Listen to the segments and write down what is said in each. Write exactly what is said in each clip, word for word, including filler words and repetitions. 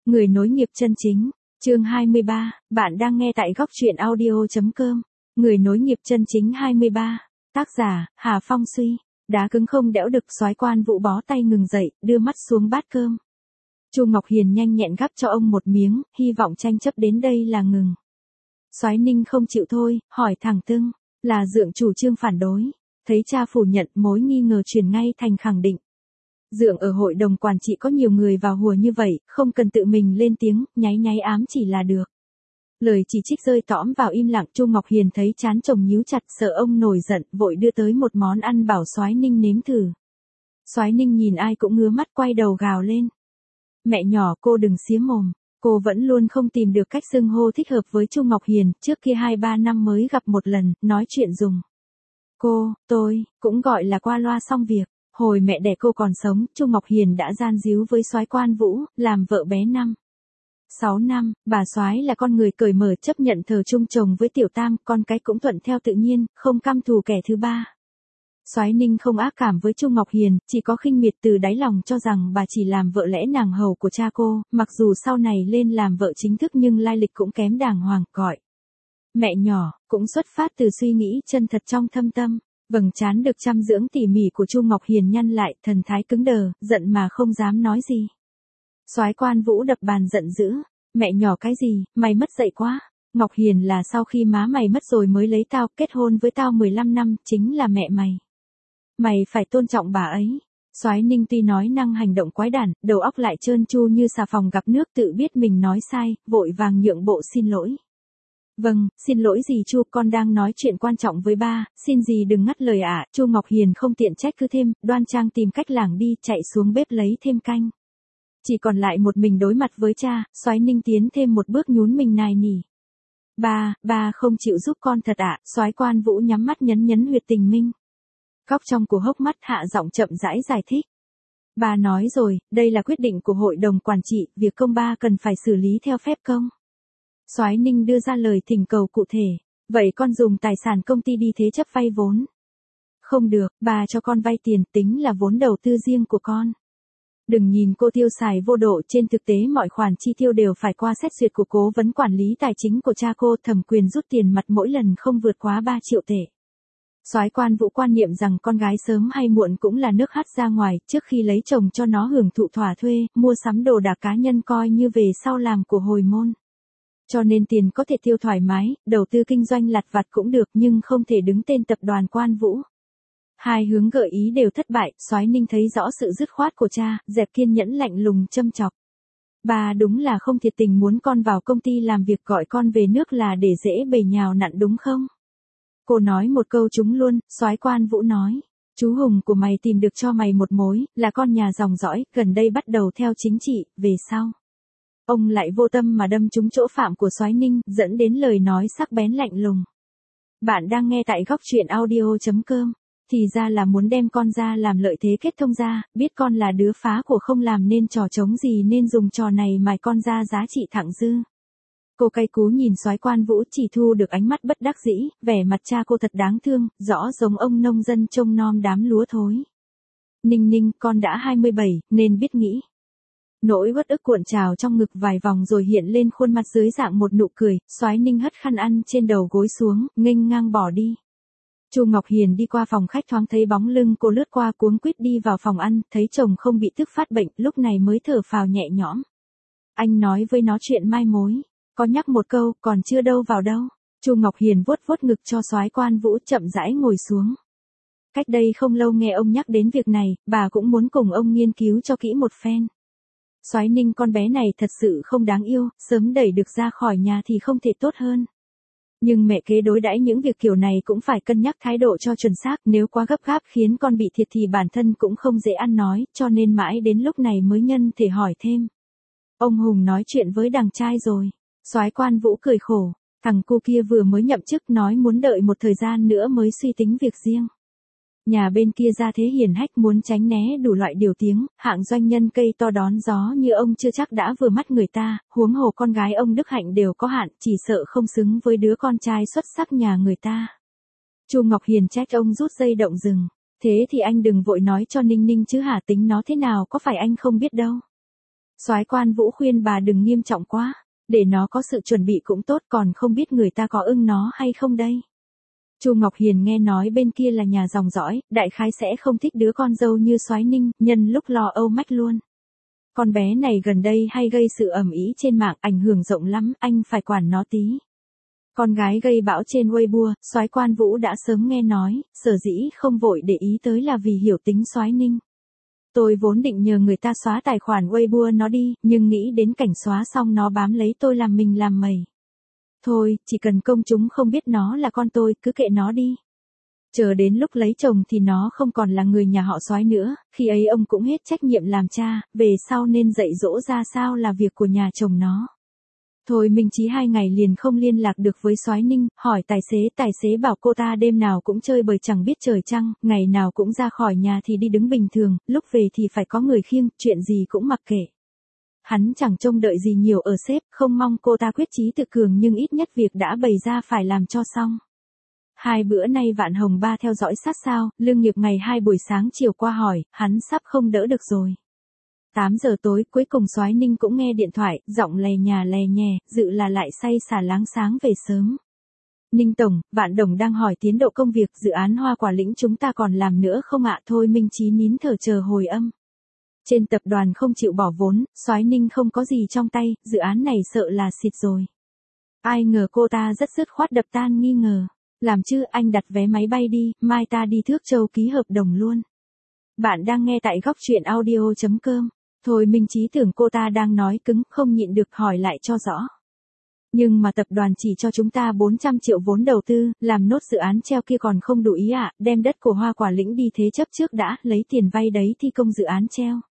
Người nối nghiệp chân chính, chương hai mươi ba, bạn đang nghe tại góc truyện audio chấm com. Người nối nghiệp chân chính hai mươi ba, tác giả, Hà Phong Suy. Đá cứng không đẽo đực, soái Quan Vũ bó tay ngừng dậy, đưa mắt xuống bát cơm. Chu Ngọc Hiền nhanh nhẹn gắp cho ông một miếng, hy vọng tranh chấp đến đây là ngừng. Soái Ninh không chịu thôi, hỏi thẳng tưng, là Dượng chủ trương phản đối. Thấy cha phủ nhận, mối nghi ngờ chuyển ngay thành khẳng định. Dượng ở hội đồng quản trị có nhiều người vào hùa như vậy, không cần tự mình lên tiếng, nháy nháy ám chỉ là được. Lời chỉ trích rơi tõm vào im lặng. Chu Ngọc Hiền thấy trán chồng nhíu chặt, sợ ông nổi giận, vội đưa tới một món ăn bảo Soái Ninh nếm thử. Soái Ninh nhìn ai cũng ngứa mắt, quay đầu gào lên. Mẹ nhỏ, cô đừng xía mồm. Cô vẫn luôn không tìm được cách xưng hô thích hợp với Chu Ngọc Hiền, trước kia hai ba năm mới gặp một lần, nói chuyện dùng. Cô, tôi, cũng gọi là qua loa xong việc. Hồi mẹ đẻ cô còn sống, Chu Ngọc Hiền đã gian díu với soái Quan Vũ, làm vợ bé năm. Sáu năm, bà soái là con người cởi mở, chấp nhận thờ chung chồng với tiểu tam, con cái cũng thuận theo tự nhiên, không căm thù kẻ thứ ba. Soái Ninh không ác cảm với Chu Ngọc Hiền, chỉ có khinh miệt từ đáy lòng, cho rằng bà chỉ làm vợ lẽ nàng hầu của cha cô, mặc dù sau này lên làm vợ chính thức nhưng lai lịch cũng kém đàng hoàng, gọi. Mẹ nhỏ, cũng xuất phát từ suy nghĩ chân thật trong thâm tâm. Vầng trán được chăm dưỡng tỉ mỉ của Chu Ngọc Hiền nhăn lại, thần thái cứng đờ, giận mà không dám nói gì. Soái Quan Vũ đập bàn giận dữ, mẹ nhỏ cái gì, mày mất dạy quá. Ngọc Hiền là sau khi má mày mất rồi mới lấy tao, kết hôn với tao mười lăm năm, chính là mẹ mày. Mày phải tôn trọng bà ấy. Soái Ninh tuy nói năng hành động quái đản, đầu óc lại trơn tru như xà phòng gặp nước, tự biết mình nói sai, vội vàng nhượng bộ xin lỗi. Vâng, xin lỗi dì Chu, con đang nói chuyện quan trọng với ba, xin dì đừng ngắt lời ạ. Chu Ngọc Hiền không tiện trách cứ thêm, đoan trang tìm cách lảng đi, chạy xuống bếp lấy thêm canh. Chỉ còn lại một mình đối mặt với cha, Soái Ninh tiến thêm một bước nhún mình nài nỉ. Ba, ba không chịu giúp con thật ạ. Soái Quan Vũ nhắm mắt nhấn nhấn huyệt tình minh. Góc trong của hốc mắt hạ giọng chậm rãi giải thích. Ba nói rồi, đây là quyết định của hội đồng quản trị, việc công ba cần phải xử lý theo phép công. Soái Ninh đưa ra lời thỉnh cầu cụ thể. Vậy con dùng tài sản công ty đi thế chấp vay vốn. Không được, bà cho con vay tiền, tính là vốn đầu tư riêng của con. Đừng nhìn cô tiêu xài vô độ, trên thực tế mọi khoản chi tiêu đều phải qua xét duyệt của cố vấn quản lý tài chính của cha cô, thẩm quyền rút tiền mặt mỗi lần không vượt quá ba triệu tệ. Soái Quan Vũ quan niệm rằng con gái sớm hay muộn cũng là nước hắt ra ngoài, trước khi lấy chồng cho nó hưởng thụ thỏa thuê, mua sắm đồ đạc cá nhân coi như về sau làm của hồi môn. Cho nên tiền có thể tiêu thoải mái, đầu tư kinh doanh lặt vặt cũng được, nhưng không thể đứng tên tập đoàn Quan Vũ. Hai hướng gợi ý đều thất bại, Soái Ninh thấy rõ sự dứt khoát của cha, dẹp kiên nhẫn lạnh lùng châm chọc. Bà đúng là không thiệt tình muốn con vào công ty làm việc, gọi con về nước là để dễ bầy nhào nặn đúng không? Cô nói một câu trúng luôn. Soái Quan Vũ nói, chú Hùng của mày tìm được cho mày một mối, là con nhà dòng dõi, gần đây bắt đầu theo chính trị, về sau. Ông lại vô tâm mà đâm trúng chỗ phạm của Soái Ninh, dẫn đến lời nói sắc bén lạnh lùng. Bạn đang nghe tại góc truyện audio chấm com. Thì ra là muốn đem con ra làm lợi thế kết thông ra, biết con là đứa phá của không làm nên trò trống gì nên dùng trò này mài con ra giá trị thặng dư. Cô cay cú nhìn Soái Quan Vũ, chỉ thu được ánh mắt bất đắc dĩ, vẻ mặt cha cô thật đáng thương, rõ giống ông nông dân trông nom đám lúa thối. Ninh Ninh, con đã hai mươi bảy, nên biết nghĩ. Nỗi uất ức cuộn trào trong ngực vài vòng rồi hiện lên khuôn mặt dưới dạng một nụ cười. Soái Ninh hất khăn ăn trên đầu gối xuống, nghênh ngang bỏ đi. Chu Ngọc Hiền đi qua phòng khách thoáng thấy bóng lưng cô lướt qua, cuống quýt đi vào phòng ăn, thấy chồng không bị tức phát bệnh, lúc này mới thở phào nhẹ nhõm. Anh nói với nó chuyện mai mối, có nhắc một câu, còn chưa đâu vào đâu. Chu Ngọc Hiền vuốt vuốt ngực cho Soái Quan Vũ, chậm rãi ngồi xuống. Cách đây không lâu nghe ông nhắc đến việc này, bà cũng muốn cùng ông nghiên cứu cho kỹ một phen. Soái Ninh, con bé này thật sự không đáng yêu, sớm đẩy được ra khỏi nhà thì không thể tốt hơn. Nhưng mẹ kế đối đãi những việc kiểu này cũng phải cân nhắc thái độ cho chuẩn xác, nếu quá gấp gáp khiến con bị thiệt thì bản thân cũng không dễ ăn nói, cho nên mãi đến lúc này mới nhân thể hỏi thêm. Ông Hùng nói chuyện với đằng trai rồi. Soái Quan Vũ cười khổ, thằng cu kia vừa mới nhậm chức, nói muốn đợi một thời gian nữa mới suy tính việc riêng. Nhà bên kia ra thế hiển hách, muốn tránh né đủ loại điều tiếng, hạng doanh nhân cây to đón gió như ông chưa chắc đã vừa mắt người ta, huống hồ con gái ông đức hạnh đều có hạn, chỉ sợ không xứng với đứa con trai xuất sắc nhà người ta. Chu Ngọc Hiền trách ông rút dây động rừng, thế thì anh đừng vội nói cho Ninh Ninh chứ hả, tính nó thế nào có phải anh không biết đâu. Soái Quan Vũ khuyên bà đừng nghiêm trọng quá, để nó có sự chuẩn bị cũng tốt, còn không biết người ta có ưng nó hay không đây. Chu Ngọc Hiền nghe nói bên kia là nhà dòng dõi, đại khái sẽ không thích đứa con dâu như Soái Ninh, nhân lúc lo âu mách luôn. Con bé này gần đây hay gây sự ầm ĩ trên mạng, ảnh hưởng rộng lắm, anh phải quản nó tí. Con gái gây bão trên Weibo, Soái Quan Vũ đã sớm nghe nói, sở dĩ không vội để ý tới là vì hiểu tính Soái Ninh. Tôi vốn định nhờ người ta xóa tài khoản Weibo nó đi, nhưng nghĩ đến cảnh xóa xong nó bám lấy tôi làm mình làm mẩy. Thôi, chỉ cần công chúng không biết nó là con tôi, cứ kệ nó đi. Chờ đến lúc lấy chồng thì nó không còn là người nhà họ Soái nữa, khi ấy ông cũng hết trách nhiệm làm cha, về sau nên dạy dỗ ra sao là việc của nhà chồng nó. Thôi Minh Chí hai ngày liền không liên lạc được với Soái Ninh, hỏi tài xế, tài xế bảo cô ta đêm nào cũng chơi bời chẳng biết trời trăng, ngày nào cũng ra khỏi nhà thì đi đứng bình thường, lúc về thì phải có người khiêng, chuyện gì cũng mặc kệ. Hắn chẳng trông đợi gì nhiều ở sếp, không mong cô ta quyết chí tự cường nhưng ít nhất việc đã bày ra phải làm cho xong. Hai bữa nay Vạn Hồng Ba theo dõi sát sao, Lương Nghiệp ngày hai buổi sáng chiều qua hỏi, hắn sắp không đỡ được rồi. tám giờ tối cuối cùng Soái Ninh cũng nghe điện thoại, giọng lè nhà lè nhè, dự là lại say xả láng sáng về sớm. Ninh Tổng, Vạn Đồng đang hỏi tiến độ công việc dự án Hoa Quả Lĩnh chúng ta còn làm nữa không ạ? Thôi Minh Chí nín thở chờ hồi âm. Trên tập đoàn không chịu bỏ vốn, Soái Ninh không có gì trong tay, dự án này sợ là xịt rồi. Ai ngờ cô ta rất dứt khoát đập tan nghi ngờ. Làm chứ, anh đặt vé máy bay đi, mai ta đi Thước Châu ký hợp đồng luôn. Bạn đang nghe tại góc truyện audio chấm com. Thôi Minh Chí tưởng cô ta đang nói cứng, không nhịn được hỏi lại cho rõ. Nhưng mà tập đoàn chỉ cho chúng ta bốn trăm triệu vốn đầu tư, làm nốt dự án treo kia còn không đủ ý ạ, à, đem đất của Hoa Quả Lĩnh đi thế chấp trước đã, lấy tiền vay đấy thi công dự án treo.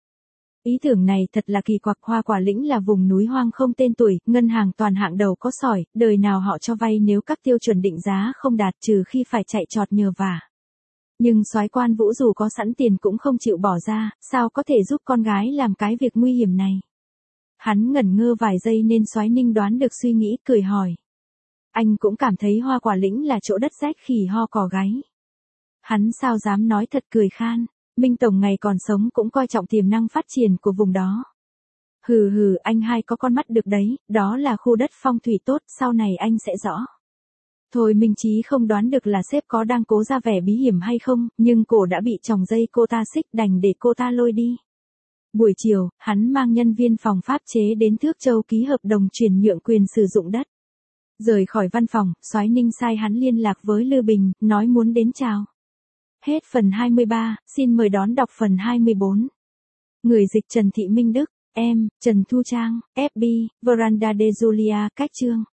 Ý tưởng này thật là kỳ quặc, Hoa Quả Lĩnh là vùng núi hoang không tên tuổi, ngân hàng toàn hạng đầu có sỏi, đời nào họ cho vay nếu các tiêu chuẩn định giá không đạt trừ khi phải chạy trọt nhờ vả. Nhưng Soái Quan Vũ dù có sẵn tiền cũng không chịu bỏ ra, sao có thể giúp con gái làm cái việc nguy hiểm này. Hắn ngẩn ngơ vài giây nên Soái Ninh đoán được suy nghĩ, cười hỏi. Anh cũng cảm thấy Hoa Quả Lĩnh là chỗ đất rách khỉ ho cò gáy. Hắn sao dám nói thật, cười khan. Minh Tổng ngày còn sống cũng coi trọng tiềm năng phát triển của vùng đó. Hừ hừ, anh hai có con mắt được đấy, đó là khu đất phong thủy tốt, sau này anh sẽ rõ. Thôi Minh Chí không đoán được là sếp có đang cố ra vẻ bí hiểm hay không, nhưng cổ đã bị chòng dây cô ta xích, đành để cô ta lôi đi. Buổi chiều, hắn mang nhân viên phòng pháp chế đến Thước Châu ký hợp đồng chuyển nhượng quyền sử dụng đất. Rời khỏi văn phòng, Soái Ninh sai hắn liên lạc với Lư Bình, nói muốn đến chào. Hết phần hai mươi ba, xin mời đón đọc phần hai mươi bốn. Người dịch Trần Thị Minh Đức, em, Trần Thu Trang, ép bê, Veranda de Julia, cách chương.